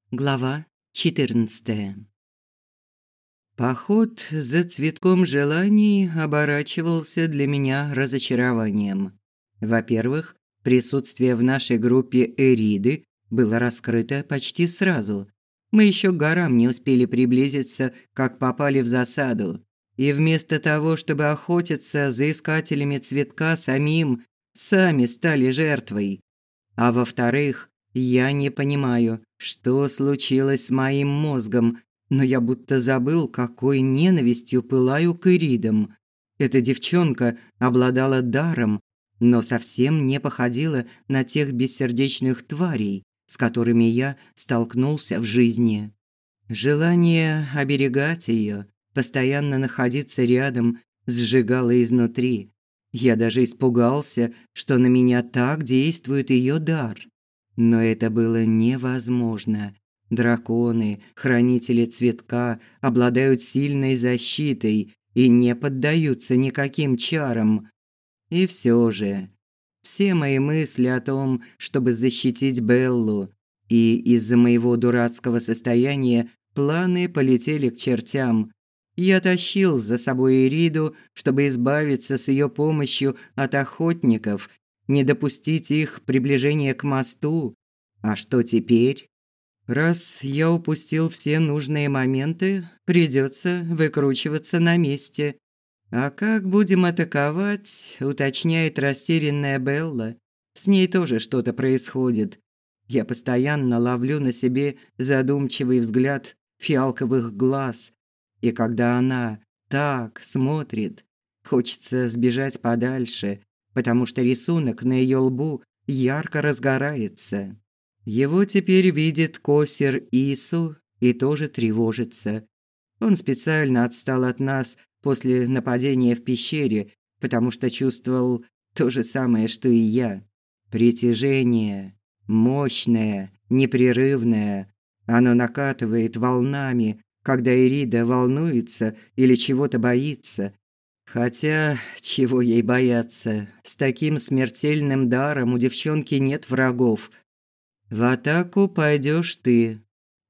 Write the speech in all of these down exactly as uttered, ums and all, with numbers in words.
Глава четырнадцатая. Поход за цветком желаний оборачивался для меня разочарованием. Во-первых, присутствие в нашей группе Эриды было раскрыто почти сразу. Мы еще к горам не успели приблизиться, как попали в засаду. И вместо того, чтобы охотиться за искателями цветка самим, сами стали жертвой. А во-вторых, я не понимаю, что случилось с моим мозгом, но я будто забыл, какой ненавистью пылаю к иридам. Эта девчонка обладала даром, но совсем не походила на тех бессердечных тварей, с которыми я столкнулся в жизни. Желание оберегать ее, постоянно находиться рядом, сжигало изнутри. Я даже испугался, что на меня так действует ее дар. Но это было невозможно. Драконы, хранители цветка, обладают сильной защитой и не поддаются никаким чарам. И все же, все мои мысли о том, чтобы защитить Беллу, и из-за моего дурацкого состояния планы полетели к чертям. Я тащил за собой Ириду, чтобы избавиться с ее помощью от охотников, не допустить их приближения к мосту. А что теперь? Раз я упустил все нужные моменты, придется выкручиваться на месте. А как будем атаковать, уточняет растерянная Белла. С ней тоже что-то происходит. Я постоянно ловлю на себе задумчивый взгляд фиалковых глаз. И когда она так смотрит, хочется сбежать подальше, потому что рисунок на ее лбу ярко разгорается. Его теперь видит Косер Ису и тоже тревожится. Он специально отстал от нас после нападения в пещере, потому что чувствовал то же самое, что и я. Притяжение, мощное, непрерывное. Оно накатывает волнами, когда Ирида волнуется или чего-то боится. Хотя, чего ей бояться? С таким смертельным даром у девчонки нет врагов. В атаку пойдешь ты.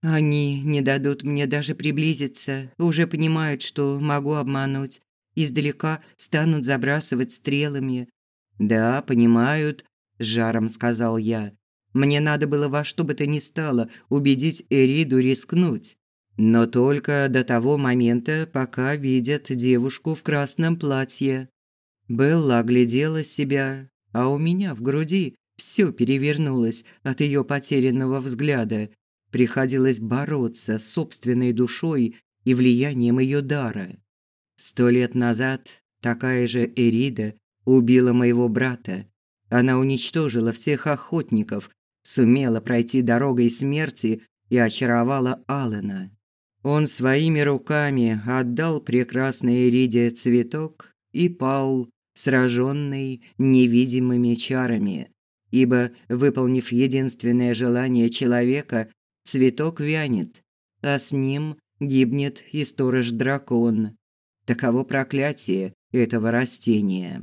Они не дадут мне даже приблизиться, уже понимают, что могу обмануть. Издалека станут забрасывать стрелами. Да, понимают, с жаром сказал я. Мне надо было во что бы то ни стало убедить Эриду рискнуть. Но только до того момента, пока видят девушку в красном платье. Белла оглядела себя, а у меня в груди все перевернулось от ее потерянного взгляда. Приходилось бороться с собственной душой и влиянием ее дара. Сто лет назад такая же Эрида убила моего брата. Она уничтожила всех охотников, сумела пройти дорогой смерти и очаровала Алена. Он своими руками отдал прекрасной Эриде цветок и пал, сраженный невидимыми чарами. Ибо, выполнив единственное желание человека, цветок вянет, а с ним гибнет и сторож-дракон. Таково проклятие этого растения.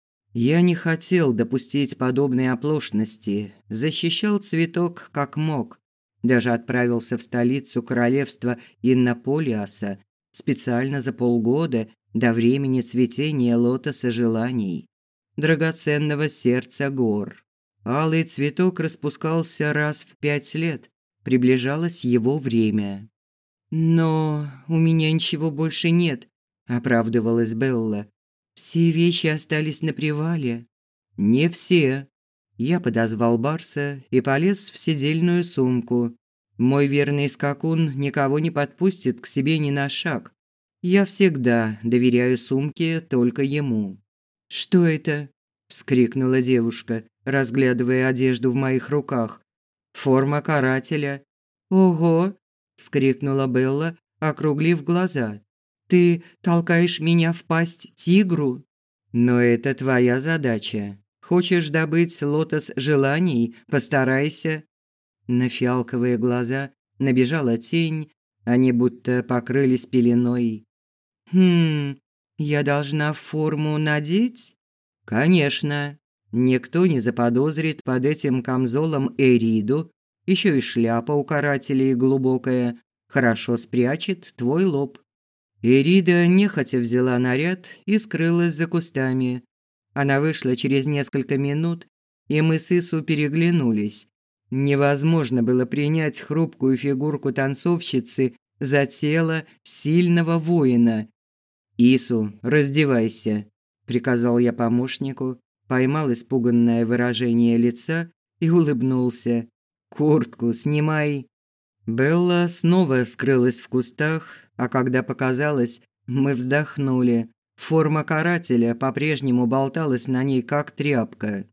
Я не хотел допустить подобной оплошности, защищал цветок как мог. Даже отправился в столицу королевства Иннополиаса специально за полгода до времени цветения лотоса желаний, драгоценного сердца гор. Алый цветок распускался раз в пять лет, приближалось его время. «Но у меня ничего больше нет», – оправдывалась Белла. «Все вещи остались на привале». «Не все». Я подозвал Барса и полез в седельную сумку. Мой верный скакун никого не подпустит к себе ни на шаг. Я всегда доверяю сумке только ему. «Что это?» – вскрикнула девушка, разглядывая одежду в моих руках. «Форма карателя». «Ого!» – вскрикнула Белла, округлив глаза. «Ты толкаешь меня в пасть тигру?» «Но это твоя задача. Хочешь добыть лотос желаний? Постарайся». На фиалковые глаза набежала тень, они будто покрылись пеленой. «Хм, я должна форму надеть?» «Конечно. Никто не заподозрит под этим камзолом Эриду, Еще и шляпа у карателей глубокая, хорошо спрячет твой лоб. Ирида нехотя взяла наряд и скрылась за кустами. Она вышла через несколько минут, и мы с Ису переглянулись. Невозможно было принять хрупкую фигурку танцовщицы за тело сильного воина. «Ису, раздевайся», – приказал я помощнику, поймал испуганное выражение лица и улыбнулся. «Куртку снимай». Белла снова скрылась в кустах, а когда показалась, мы вздохнули. Форма карателя по-прежнему болталась на ней, как тряпка.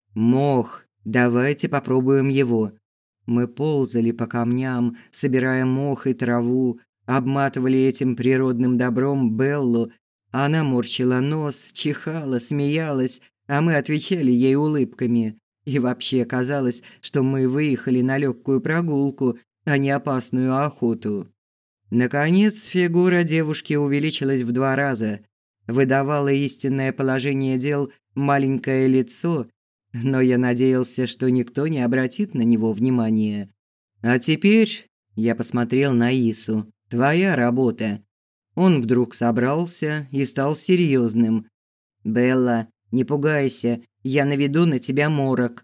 «Мох, давайте попробуем его». Мы ползали по камням, собирая мох и траву, обматывали этим природным добром Беллу. Она морщила нос, чихала, смеялась, а мы отвечали ей улыбками. И вообще казалось, что мы выехали на легкую прогулку, а не опасную охоту. Наконец, фигура девушки увеличилась в два раза. Выдавало истинное положение дел маленькое лицо, но я надеялся, что никто не обратит на него внимания. А теперь я посмотрел на Ису. Твоя работа. Он вдруг собрался и стал серьезным. «Белла, не пугайся, я наведу на тебя морок».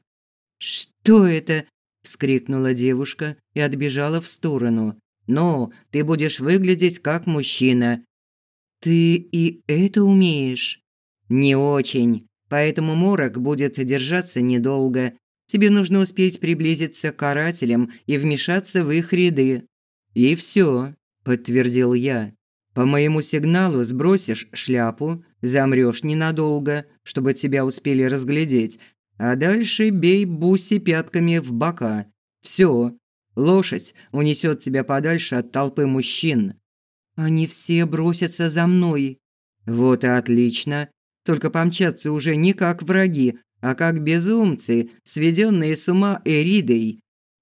«Что это?» – вскрикнула девушка и отбежала в сторону. «Ну, ты будешь выглядеть как мужчина». «Ты и это умеешь?» «Не очень, поэтому морок будет держаться недолго. Тебе нужно успеть приблизиться к карателям и вмешаться в их ряды». «И все», – подтвердил я. «По моему сигналу сбросишь шляпу, замрёшь ненадолго, чтобы тебя успели разглядеть, а дальше бей Буси пятками в бока. Все. Лошадь унесет тебя подальше от толпы мужчин». «Они все бросятся за мной». «Вот и отлично. Только помчатся уже не как враги, а как безумцы, сведенные с ума Эридой».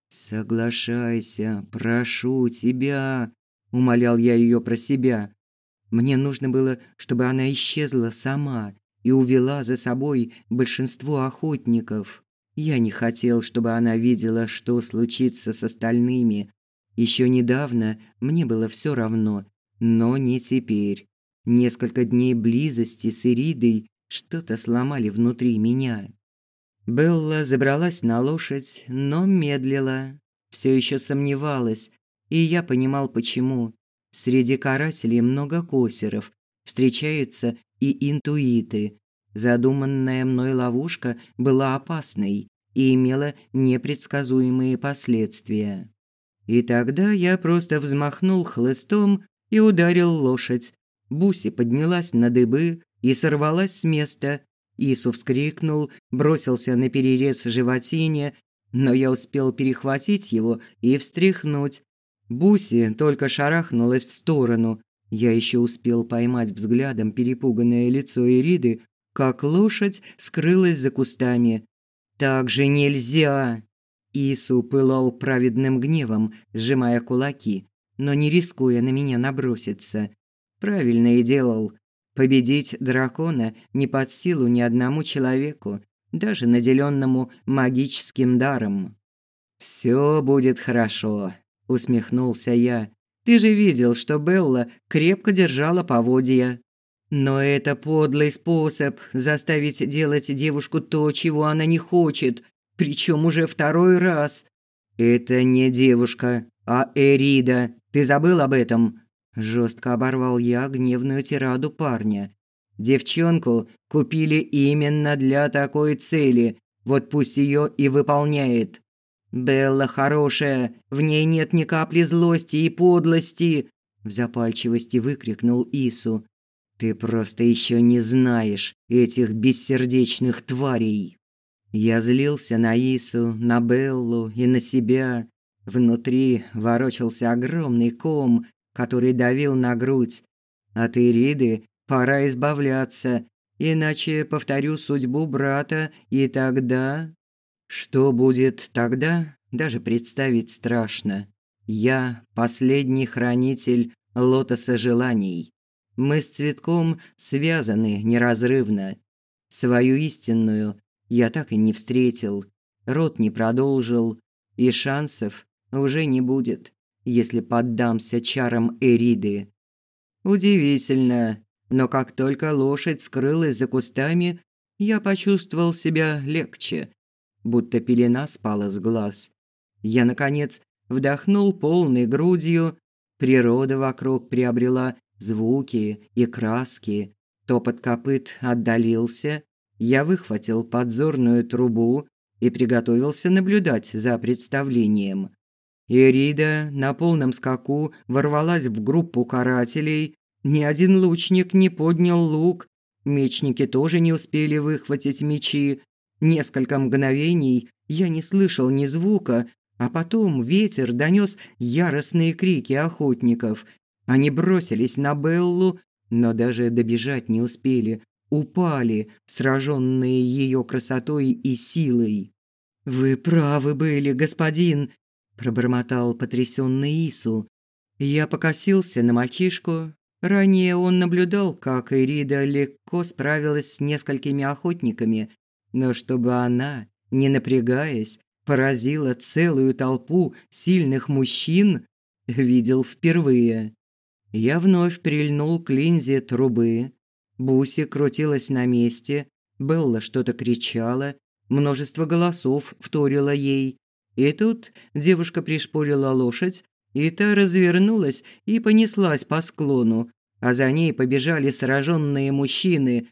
«Соглашайся, прошу тебя», – умолял я ее про себя. Мне нужно было, чтобы она исчезла сама и увела за собой большинство охотников. Я не хотел, чтобы она видела, что случится с остальными. Еще недавно мне было все равно, но не теперь. Несколько дней близости с Иридой что-то сломали внутри меня. Белла забралась на лошадь, но медлила. Все еще сомневалась, и я понимал, почему. Среди карателей много косеров, встречаются и интуиты. Задуманная мной ловушка была опасной и имела непредсказуемые последствия. И тогда я просто взмахнул хлыстом и ударил лошадь. Буси поднялась на дыбы и сорвалась с места. Ису вскрикнул, бросился на перерез животине, но я успел перехватить его и встряхнуть. Буси только шарахнулась в сторону. Я еще успел поймать взглядом перепуганное лицо Ириды, как лошадь скрылась за кустами. «Так же нельзя!» Ису пылал праведным гневом, сжимая кулаки, но не рискуя на меня наброситься. Правильно и делал. Победить дракона не под силу ни одному человеку, даже наделенному магическим даром. «Все будет хорошо», – усмехнулся я. «Ты же видел, что Белла крепко держала поводья». «Но это подлый способ заставить делать девушку то, чего она не хочет, причем уже второй раз». «Это не девушка, а Эрида. Ты забыл об этом?» Жестко оборвал я гневную тираду парня. «Девчонку купили именно для такой цели. Вот пусть ее и выполняет». «Белла хорошая, в ней нет ни капли злости и подлости», – в запальчивости выкрикнул Ису. «Ты просто еще не знаешь этих бессердечных тварей». Я злился на Ису, на Беллу и на себя. Внутри ворочался огромный ком, который давил на грудь. От Ириды пора избавляться, иначе повторю судьбу брата, и тогда... Что будет тогда, даже представить страшно. Я последний хранитель лотоса желаний. Мы с цветком связаны неразрывно. Свою истинную я так и не встретил, род не продолжил, и шансов уже не будет, если поддамся чарам Эриды. Удивительно, но как только лошадь скрылась за кустами, я почувствовал себя легче, будто пелена спала с глаз. Я, наконец, вдохнул полной грудью. Природа вокруг приобрела звуки и краски. Топот копыт отдалился. Я выхватил подзорную трубу и приготовился наблюдать за представлением. Эрида на полном скаку ворвалась в группу карателей. Ни один лучник не поднял лук. Мечники тоже не успели выхватить мечи. Несколько мгновений я не слышал ни звука, а потом ветер донёс яростные крики охотников. Они бросились на Беллу, но даже добежать не успели. Упали, сраженные её красотой и силой. «Вы правы были, господин», – пробормотал потрясённый Ису. Я покосился на мальчишку. Ранее он наблюдал, как Эрида легко справилась с несколькими охотниками, но чтобы она, не напрягаясь, поразила целую толпу сильных мужчин, видел впервые. Я вновь прильнул к линзе трубы. Буси крутилась на месте, Белла что-то кричала, множество голосов вторило ей. И тут девушка пришпорила лошадь, и та развернулась и понеслась по склону, а за ней побежали сраженные мужчины.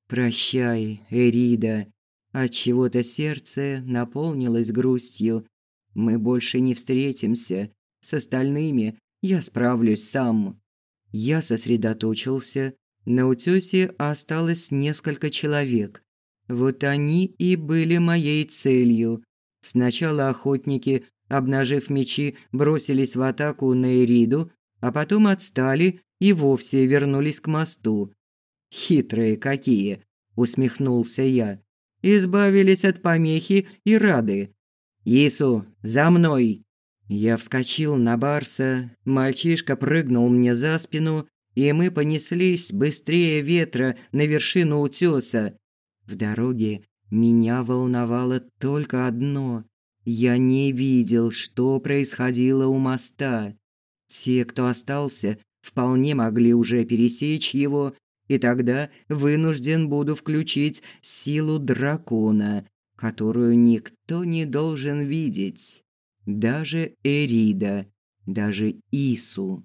«Прощай, Эрида». Отчего-то сердце наполнилось грустью. Мы больше не встретимся. С остальными я справлюсь сам. Я сосредоточился. На утёсе осталось несколько человек. Вот они и были моей целью. Сначала охотники, обнажив мечи, бросились в атаку на Эриду, а потом отстали и вовсе вернулись к мосту. «Хитрые какие!» – усмехнулся я. «Избавились от помехи и рады. Ису, за мной!» Я вскочил на барса, мальчишка прыгнул мне за спину, и мы понеслись быстрее ветра на вершину утёса. В дороге меня волновало только одно – я не видел, что происходило у моста. Те, кто остался, вполне могли уже пересечь его, и тогда вынужден буду включить силу дракона, которую никто не должен видеть. Даже Эрида, даже Ису.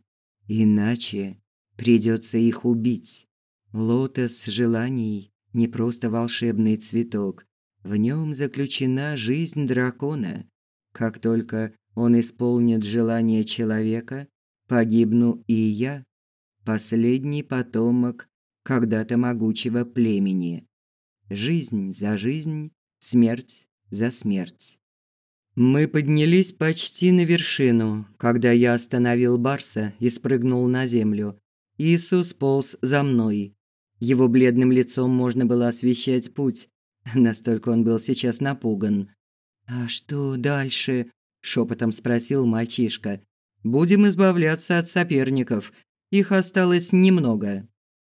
Иначе придется их убить. Лотос желаний – не просто волшебный цветок. В нем заключена жизнь дракона. Как только он исполнит желание человека, погибну и я, последний потомок когда-то могучего племени. Жизнь за жизнь, смерть за смерть. Мы поднялись почти на вершину, когда я остановил барса и спрыгнул на землю. Ису сполз за мной. Его бледным лицом можно было освещать путь, настолько он был сейчас напуган. «А что дальше?» – шепотом спросил мальчишка. «Будем избавляться от соперников. Их осталось немного».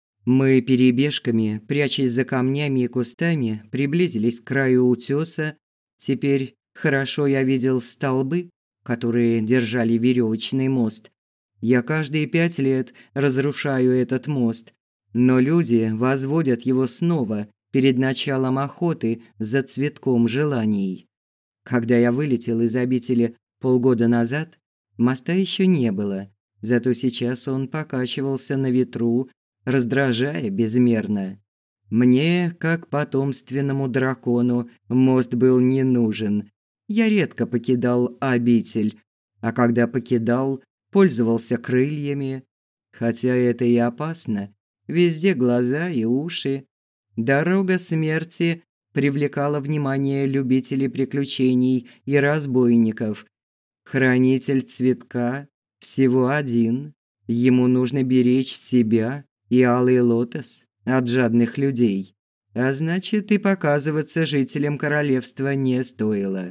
Мы перебежками, прячась за камнями и кустами, приблизились к краю утёса. Теперь хорошо я видел столбы, которые держали веревочный мост. Я каждые пять лет разрушаю этот мост, но люди возводят его снова перед началом охоты за цветком желаний. Когда я вылетел из обители полгода назад, моста еще не было, зато сейчас он покачивался на ветру, раздражая безмерно. Мне, как потомственному дракону, мост был не нужен. Я редко покидал обитель, а когда покидал, пользовался крыльями. Хотя это и опасно, везде глаза и уши. Дорога смерти привлекала внимание любителей приключений и разбойников. Хранитель цветка всего один. Ему нужно беречь себя и алый лотос от жадных людей. А значит, и показываться жителям королевства не стоило.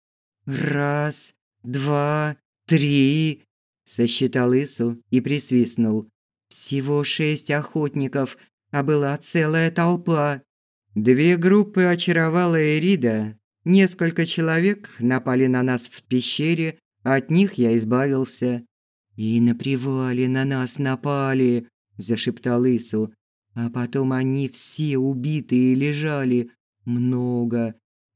«Раз, два, три», – сосчитал Ису и присвистнул. «Всего шесть охотников, а была целая толпа». Две группы очаровала Эрида, Несколько человек напали на нас в пещере, а от них я избавился. И на привале на нас напали, зашептал Ису. А потом они все убитые лежали. Много.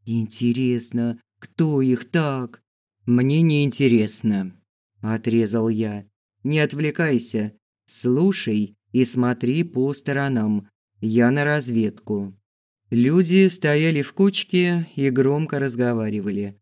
Интересно, кто их так? Мне не интересно, отрезал я. Не отвлекайся. Слушай и смотри по сторонам. Я на разведку. Люди стояли в кучке и громко разговаривали.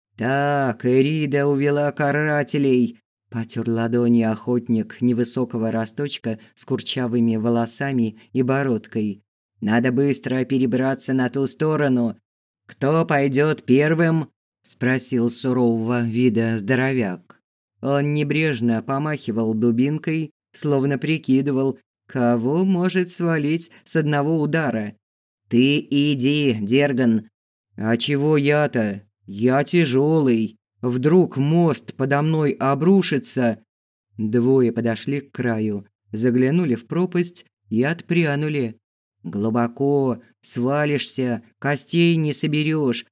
«Так, Эрида увела карателей!» – потер ладони охотник невысокого росточка с курчавыми волосами и бородкой. «Надо быстро перебраться на ту сторону. Кто пойдет первым?» – спросил сурового вида здоровяк. Он небрежно помахивал дубинкой, словно прикидывал, кого может свалить с одного удара. «Ты иди, Дерган!» «А чего я-то? Я тяжелый. Вдруг мост подо мной обрушится?» Двое подошли к краю, заглянули в пропасть и отпрянули. «Глубоко, свалишься, костей не соберешь.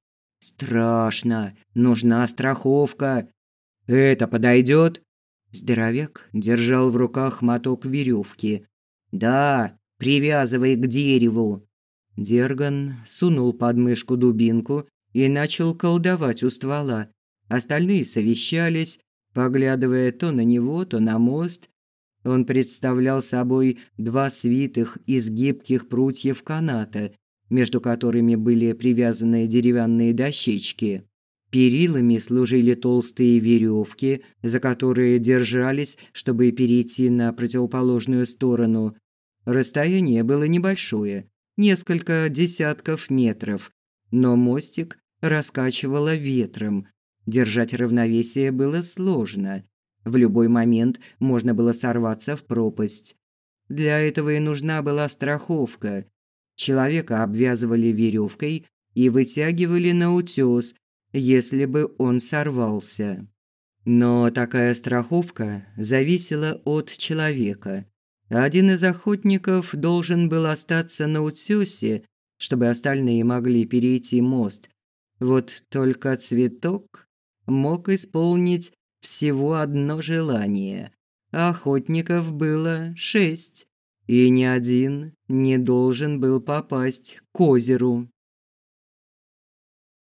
Страшно, нужна страховка. Это подойдет?» Здоровяк держал в руках моток веревки. «Да, привязывай к дереву». Дерган сунул под мышку дубинку и начал колдовать у ствола. Остальные совещались, поглядывая то на него, то на мост. Он представлял собой два свитых из гибких прутьев каната, между которыми были привязаны деревянные дощечки. Перилами служили толстые веревки, за которые держались, чтобы перейти на противоположную сторону. Расстояние было небольшое, несколько десятков метров, но мостик раскачивало ветром. Держать равновесие было сложно. В любой момент можно было сорваться в пропасть. Для этого и нужна была страховка. Человека обвязывали веревкой и вытягивали на утёс, если бы он сорвался. Но такая страховка зависела от человека. Один из охотников должен был остаться на утёсе, чтобы остальные могли перейти мост. Вот только Цветок мог исполнить всего одно желание. Охотников было шесть, и ни один не должен был попасть к озеру.